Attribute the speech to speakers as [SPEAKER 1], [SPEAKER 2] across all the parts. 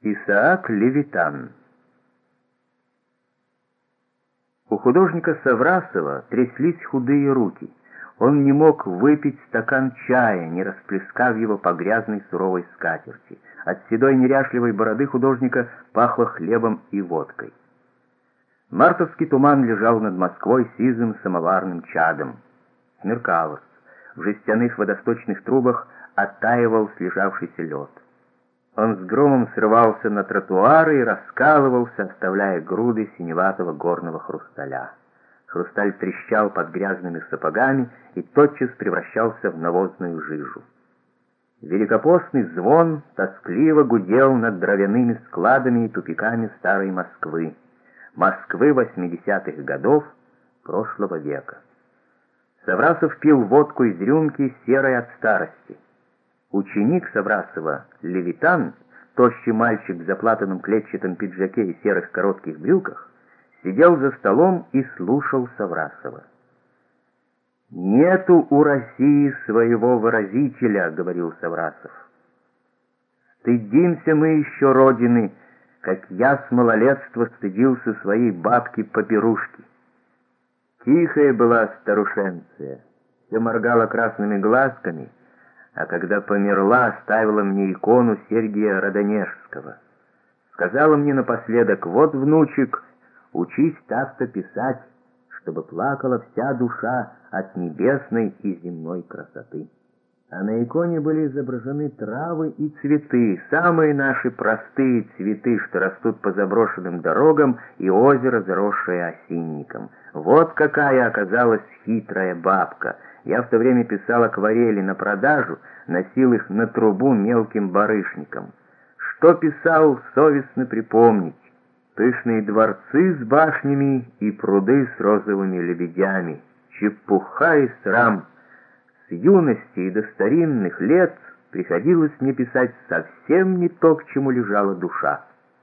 [SPEAKER 1] Исаак Левитан. У художника Саврасова тряслись худые руки. Он не мог выпить стакан чая, не расплескав его по грязной суровой скатерти. От седой неряшливой бороды художника пахло хлебом и водкой. Мартовский туман лежал над Москвой сизым самоварным чадом. Смеркалось. В жестяных водосточных трубах оттаивал слежавшийся лед. Он с громом срывался на тротуары и раскалывался, оставляя груды синеватого горного хрусталя. Хрусталь трещал под грязными сапогами и тотчас превращался в навозную жижу. Великопостный звон тоскливо гудел над дровяными складами и тупиками старой Москвы, Москвы 80-х годов прошлого века. Саврасов пил водку из рюмки, серой от старости. Ученик Саврасова, Левитан, тощий мальчик в заплатанном клетчатом пиджаке и серых коротких брюках, сидел за столом и слушал Саврасова. «Нету у России своего выразителя», — говорил Саврасов. «Стыдимся мы еще Родины, как я с малолетства стыдился своей бабки-папирушки. Тихая была старушенция, все моргала красными глазками, а когда померла, оставила мне икону Сергия Родонежского. Сказала мне напоследок: вот, внучек, учись так-то писать, чтобы плакала вся душа от небесной и земной красоты». А на иконе были изображены травы и цветы, самые наши простые цветы, что растут по заброшенным дорогам, и озеро, заросшее осинником. Вот какая оказалась хитрая бабка. Я в то время писал акварели на продажу, носил их на трубу мелким барышникам. Что писал, совестно припомнить. Пышные дворцы с башнями и пруды с розовыми лебедями. Чепуха и срам. С юности и до старинных лет приходилось мне писать совсем не то, к чему лежала душа.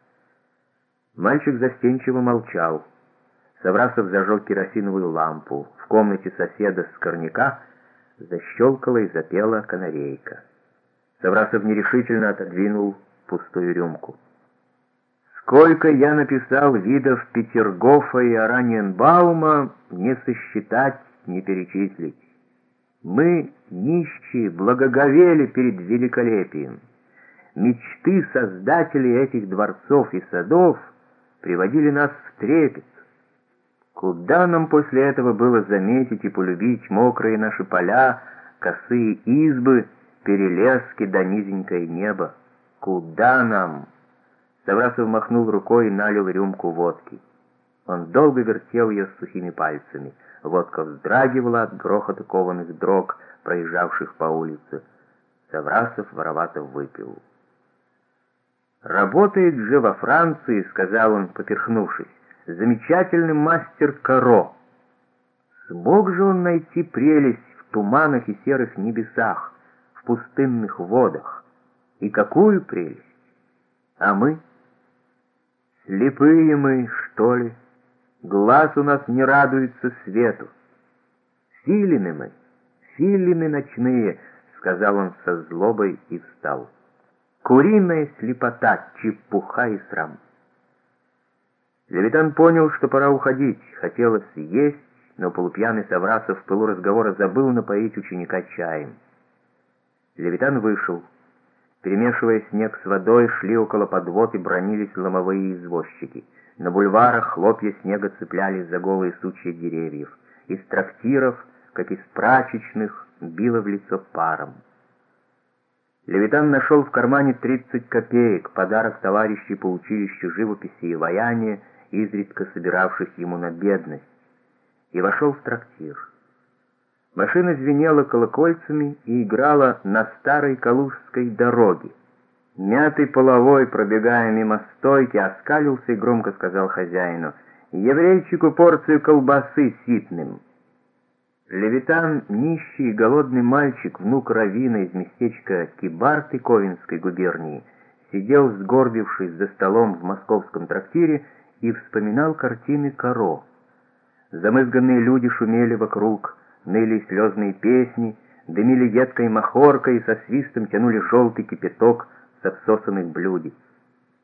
[SPEAKER 1] Мальчик застенчиво молчал. Саврасов зажег керосиновую лампу. В комнате соседа с Скорняка защелкала и запела канарейка. Саврасов нерешительно отодвинул пустую рюмку. «Сколько я написал видов Петергофа и Ораниенбаума, не сосчитать, не перечислить. Мы, нищие, благоговели перед великолепием. Мечты создателей этих дворцов и садов приводили нас в трепет. Куда нам после этого было заметить и полюбить мокрые наши поля, косые избы, перелески да низенькое небо? Куда нам?» Саврасов махнул рукой и налил рюмку водки. Он долго вертел ее с сухими пальцами. Водка вздрагивала от грохота кованых дрог, проезжавших по улице. Саврасов воровато выпил. «Работает же во Франции, — сказал он, поперхнувшись, — замечательный мастер Каро. Смог же он найти прелесть в туманах и серых небесах, в пустынных водах. И какую прелесть! А мы? Слепые мы, что ли? Глаз у нас не радуется свету. Филины мы, филины ночные, — сказал он со злобой и встал. Куриная слепота, чепуха и срам». Левитан понял, что пора уходить. Хотелось есть, но полупьяный Саврасов в пылу разговора забыл напоить ученика чаем. Левитан вышел. Перемешивая снег с водой, шли около подвод и бранились ломовые извозчики. На бульварах хлопья снега цеплялись за голые сучья деревьев. Из трактиров, как из прачечных, било в лицо паром. Левитан нашел в кармане 30 копеек, подарок товарищей по училищу живописи и ваяния, изредка собиравших ему на бедность, и вошел в трактир. Машина звенела колокольцами и играла на старой Калужской дороге. Мятый половой, пробегая мимо стойки, оскалился и громко сказал хозяину: «Еврейчику порцию колбасы ситным». Левитан, нищий и голодный мальчик, внук раввина из местечка Кибарты Ковенской губернии, сидел, сгорбившись за столом в московском трактире, и вспоминал картины Каро. Замызганные люди шумели вокруг, ныли слезные песни, дымили едкой махоркой и со свистом тянули желтый кипяток с обсосанных блюдец.